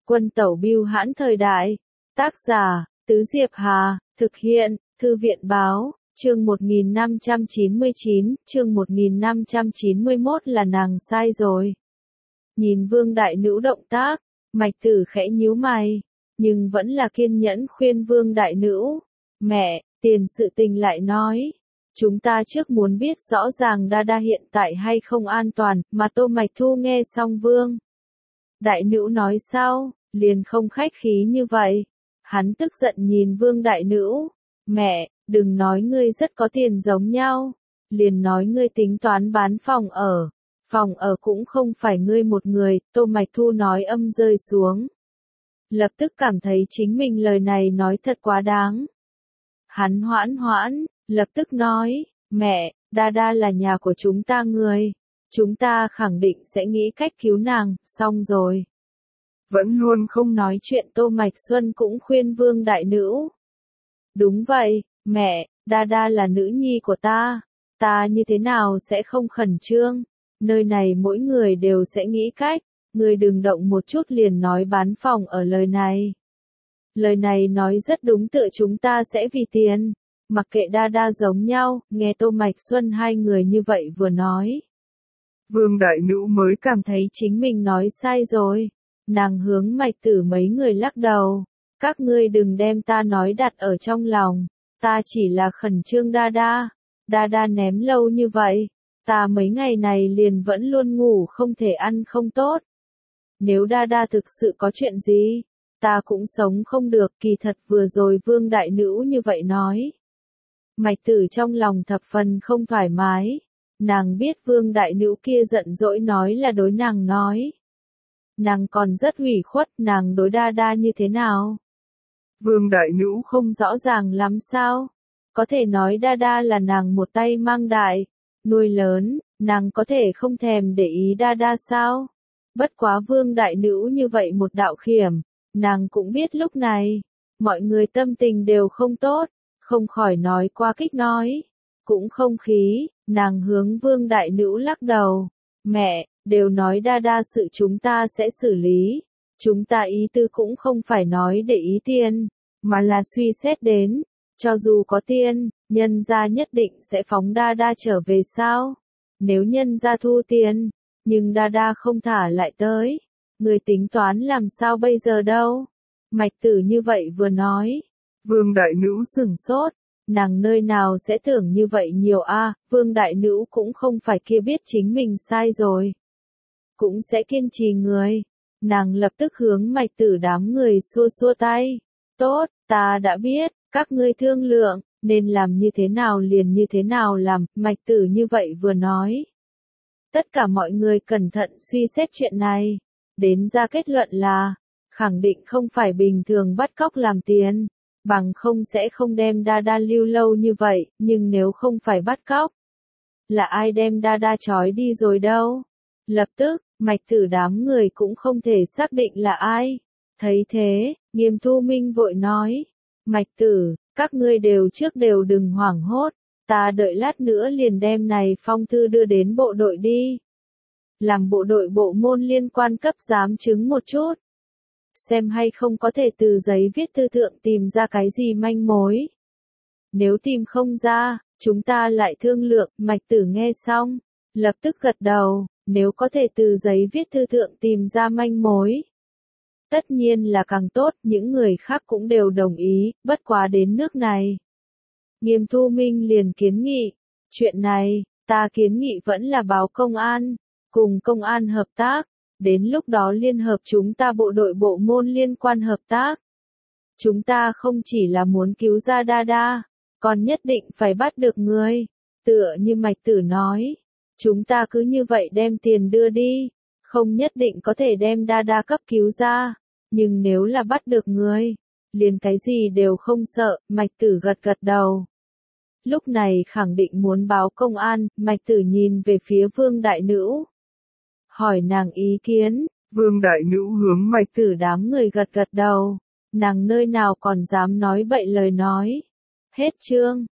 Quân tẩu bưu hãn thời đại. Tác giả, Tứ Diệp Hà, thực hiện, Thư viện báo, chương 1599, chương 1591 là nàng sai rồi. Nhìn Vương Đại Nữ động tác, Mạch Tử khẽ nhíu mày, nhưng vẫn là kiên nhẫn khuyên Vương Đại Nữ. Mẹ, tiền sự tình lại nói. Chúng ta trước muốn biết rõ ràng Đa hiện tại hay không an toàn, mà Tô Mạch Thu nghe xong Vương Đại Nữ nói sao, liền không khách khí như vậy. Hắn tức giận nhìn Vương Đại Nữ. Mẹ, đừng nói ngươi rất có tiền giống nhau. Liền nói ngươi tính toán bán phòng ở. Phòng ở cũng không phải ngươi một người, Tô Mạch Thu nói âm rơi xuống. Lập tức cảm thấy chính mình lời này nói thật quá đáng. Hắn hoãn, lập tức nói, mẹ, Đa là nhà của chúng ta người. Chúng ta khẳng định sẽ nghĩ cách cứu nàng, xong rồi. Vẫn luôn không nói chuyện Tô Mạch Xuân cũng khuyên Vương Đại Nữ. Đúng vậy, mẹ, Đa là nữ nhi của ta. Ta như thế nào sẽ không khẩn trương. Nơi này mỗi người đều sẽ nghĩ cách. Người đừng động một chút liền nói bán phòng ở lời này. Lời này nói rất đúng, tựa chúng ta sẽ vì tiền. Mặc kệ Đa giống nhau, nghe Tô Mạch Xuân hai người như vậy vừa nói. Vương Đại Nữ mới cảm thấy chính mình nói sai rồi. Nàng hướng Mạch Tử mấy người lắc đầu. Các ngươi đừng đem ta nói đặt ở trong lòng. Ta chỉ là khẩn trương Đa ném lâu như vậy. Ta mấy ngày này liền vẫn luôn ngủ không thể ăn không tốt. Nếu Đa thực sự có chuyện gì, ta cũng sống không được. Kỳ thật vừa rồi Vương Đại Nữ như vậy nói. Mạch Tử trong lòng thập phần không thoải mái. Nàng biết Vương Đại Nữ kia giận dỗi nói là đối nàng nói. Nàng còn rất ủy khuất, nàng đối Đa như thế nào? Vương Đại Nữ không rõ ràng lắm sao? Có thể nói Đa là nàng một tay mang đại, nuôi lớn, nàng có thể không thèm để ý Đa sao? Bất quá Vương Đại Nữ như vậy một đạo khiểm, nàng cũng biết lúc này, mọi người tâm tình đều không tốt, không khỏi nói qua kích nói, cũng không khí, nàng hướng Vương Đại Nữ lắc đầu. Mẹ, đều nói Đa sự chúng ta sẽ xử lý, chúng ta ý tư cũng không phải nói để ý tiền, mà là suy xét đến, cho dù có tiền, nhân gia nhất định sẽ phóng Đa trở về sao? Nếu nhân gia thu tiền, nhưng Đa không thả lại tới, người tính toán làm sao bây giờ đâu? Mạch Tử như vậy vừa nói, Vương Đại Nữ sửng sốt, nàng nơi nào sẽ tưởng như vậy nhiều Vương Đại Nữ cũng không phải kia biết chính mình sai rồi. Cũng sẽ kiên trì người. Nàng lập tức hướng Mạch Tử đám người xua tay. Tốt, ta đã biết, các ngươi thương lượng, nên làm như thế nào liền như thế nào làm, Mạch Tử như vậy vừa nói. Tất cả mọi người cẩn thận suy xét chuyện này, đến ra kết luận là, khẳng định không phải bình thường bắt cóc làm tiền, bằng không sẽ không đem Đa lưu lâu như vậy, nhưng nếu không phải bắt cóc, là ai đem Đa trói đi rồi đâu? Lập tức, Mạch Tử đám người cũng không thể xác định là ai. Thấy thế, Nghiêm Thu Minh vội nói, Mạch Tử, các ngươi đều đừng hoảng hốt, ta đợi lát nữa liền đem này phong thư đưa đến bộ đội đi. Làm bộ đội bộ môn liên quan cấp giám chứng một chút. Xem hay không có thể từ giấy viết thư thượng tìm ra cái gì manh mối. Nếu tìm không ra, chúng ta lại thương lượng. Mạch Tử nghe xong, lập tức gật đầu, nếu có thể từ giấy viết thư thượng tìm ra manh mối. Tất nhiên là càng tốt, những người khác cũng đều đồng ý, bất quá đến nước này. Nghiêm Thu Minh liền kiến nghị, chuyện này, ta kiến nghị vẫn là báo công an, cùng công an hợp tác, đến lúc đó liên hợp chúng ta bộ đội bộ môn liên quan hợp tác. Chúng ta không chỉ là muốn cứu ra Đa, còn nhất định phải bắt được người, tựa như Mạch Tử nói. Chúng ta cứ như vậy đem tiền đưa đi, không nhất định có thể đem Đa cấp cứu ra, nhưng nếu là bắt được người, liền cái gì đều không sợ. Mạch Tử gật đầu. Lúc này khẳng định muốn báo công an, Mạch Tử nhìn về phía Vương Đại Nữ. Hỏi nàng ý kiến, Vương Đại Nữ hướng Mạch Tử đám người gật đầu, nàng nơi nào còn dám nói bậy lời nói. Hết chương.